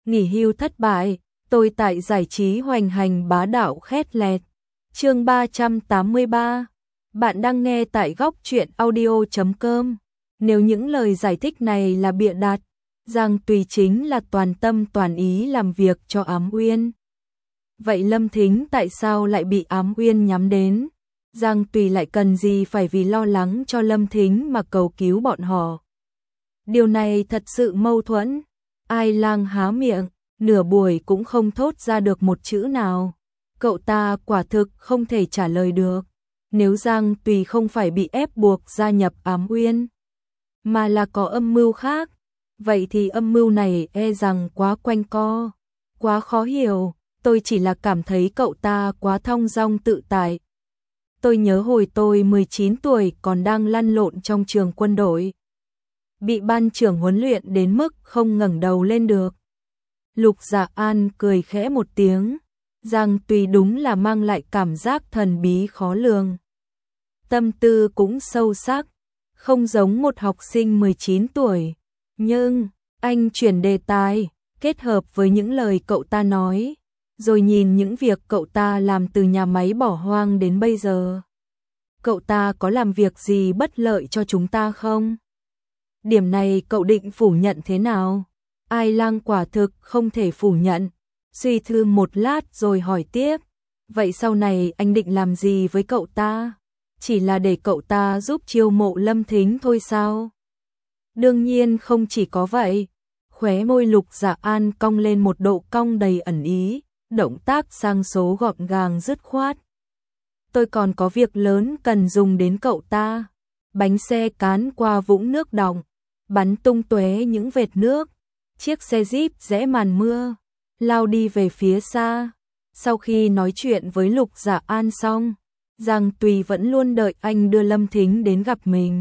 nghỉ hưu thất bại, tôi tại giải trí hoành hành bá đạo khét lẹt. Chương 383. Bạn đang nghe tại góc truyện audio.com. Nếu những lời giải thích này là bịa đặt, Giang Tùy chính là toàn tâm toàn ý làm việc cho Ám Uyên. Vậy Lâm Thính tại sao lại bị Ám Uyên nhắm đến? Giang Tùy lại cần gì phải vì lo lắng cho Lâm Thính mà cầu cứu bọn họ? Điều này thật sự mâu thuẫn. Ai Lang há miệng, nửa buổi cũng không thốt ra được một chữ nào. Cậu ta quả thực không thể trả lời được. Nếu Giang Tùy không phải bị ép buộc gia nhập Ám Uyên, mà là có âm mưu khác, vậy thì âm mưu này e rằng quá quanh co, quá khó hiểu. Tôi chỉ là cảm thấy cậu ta quá thong dong tự tại. Tôi nhớ hồi tôi 19 tuổi còn đang lăn lộn trong trường quân đội, bị ban trưởng huấn luyện đến mức không ngẩng đầu lên được. Lục Dạ An cười khẽ một tiếng. Giang Tùy đúng là mang lại cảm giác thần bí khó lường. Tâm tư cũng sâu sắc, không giống một học sinh 19 tuổi. Nhưng, anh chuyển đề tài, kết hợp với những lời cậu ta nói, rồi nhìn những việc cậu ta làm từ nhà máy bỏ hoang đến bây giờ. Cậu ta có làm việc gì bất lợi cho chúng ta không? Điểm này cậu định phủ nhận thế nào? Ai Lang quả thực không thể phủ nhận. Suy tư một lát rồi hỏi tiếp. Vậy sau này anh định làm gì với cậu ta? Chỉ là để cậu ta giúp chiêu mộ Lâm Thính thôi sao? Đương nhiên không chỉ có vậy. Khóe môi Lục Dạ An cong lên một độ cong đầy ẩn ý, động tác sang số gọn gàng dứt khoát. Tôi còn có việc lớn cần dùng đến cậu ta. Bánh xe cán qua vũng nước đọng, bắn tung tóe những vệt nước. Chiếc xe Jeep rẽ màn mưa, lao đi về phía xa. Sau khi nói chuyện với Lục Dạ An xong, Giang Tùy vẫn luôn đợi anh đưa Lâm Thính đến gặp mình.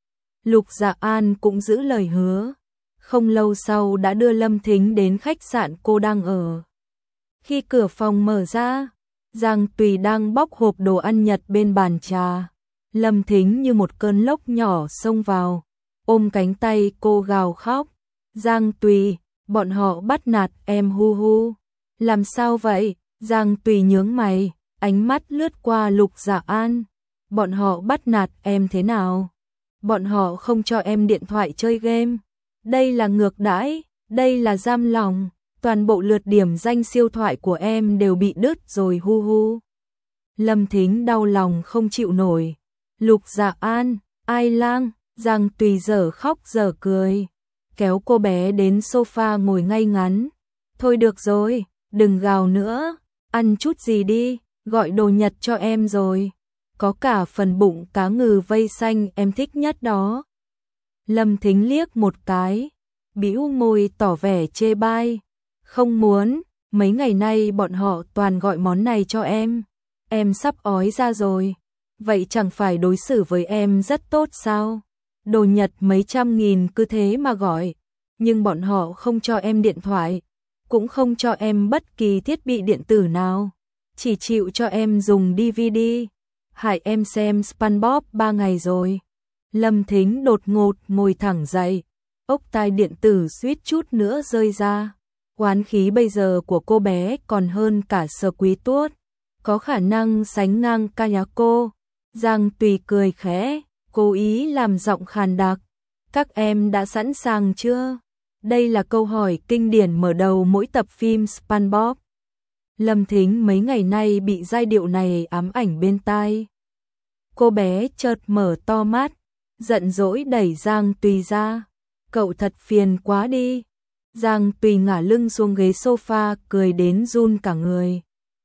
Lục Dạ An cũng giữ lời hứa, không lâu sau đã đưa Lâm Thính đến khách sạn cô đang ở. Khi cửa phòng mở ra, Giang Tùy đang bóc hộp đồ ăn Nhật bên bàn trà. Lâm Thính như một cơn lốc nhỏ xông vào, ôm cánh tay cô gào khóc. Giang Tùy, bọn họ bắt nạt em hu hu. Làm sao vậy? Giang Tùy nhướng mày, ánh mắt lướt qua Lục Dạ An. Bọn họ bắt nạt em thế nào? Bọn họ không cho em điện thoại chơi game. Đây là ngược đãi, đây là giam lòng. Toàn bộ lượt điểm danh siêu thoại của em đều bị đứt rồi hu hu. Lâm Thính đau lòng không chịu nổi. Lục Dạ An, Ai Lang, Giang Tùy dở khóc dở cười, kéo cô bé đến sofa ngồi ngay ngắn. Thôi được rồi, đừng gào nữa, ăn chút gì đi, gọi đồ Nhật cho em rồi. Có cả phần bụng cá ngừ vây xanh em thích nhất đó. Lâm Thính liếc một cái, bĩu môi tỏ vẻ chê bai. Không muốn, mấy ngày nay bọn họ toàn gọi món này cho em sắp ói ra rồi. Vậy chẳng phải đối xử với em rất tốt sao? Đồ Nhật mấy trăm nghìn cứ thế mà gọi, nhưng bọn họ không cho em điện thoại, cũng không cho em bất kỳ thiết bị điện tử nào, chỉ chịu cho em dùng DVD. Hại em xem SpongeBob 3 ngày rồi. Lâm Thính đột ngột ngồi thẳng dậy, ốc tai điện tử suýt chút nữa rơi ra. Oán khí bây giờ của cô bé còn hơn cả Sở Quý Tuốt, có khả năng sánh ngang Kayako. Giang Tùy cười khẽ, cố ý làm giọng khàn đặc. Các em đã sẵn sàng chưa? Đây là câu hỏi kinh điển mở đầu mỗi tập phim SpongeBob. Lâm Thính mấy ngày nay bị giai điệu này ám ảnh bên tai. Cô bé chợt mở to mắt, giận dỗi đẩy Giang Tùy ra. Cậu thật phiền quá đi. Giang Tùy ngả lưng xuống ghế sofa cười đến run cả người.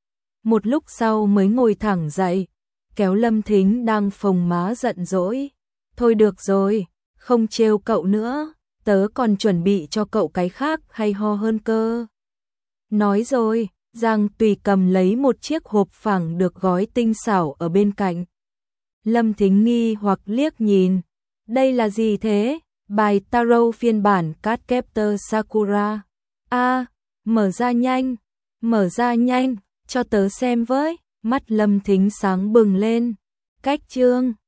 Một lúc sau mới ngồi thẳng dậy, kéo Lâm Thính đang phồng má giận dỗi. Thôi được rồi, không trêu cậu nữa, tớ còn chuẩn bị cho cậu cái khác hay ho hơn cơ. Nói rồi, Giang Tùy cầm lấy một chiếc hộp phẳng được gói tinh xảo ở bên cạnh. Lâm Thính nghi hoặc liếc nhìn. Đây là gì thế? Bài tarot phiên bản Cardcaptor Sakura. Mở ra nhanh, cho tớ xem với. Mắt Lâm Thính sáng bừng lên. Cách chương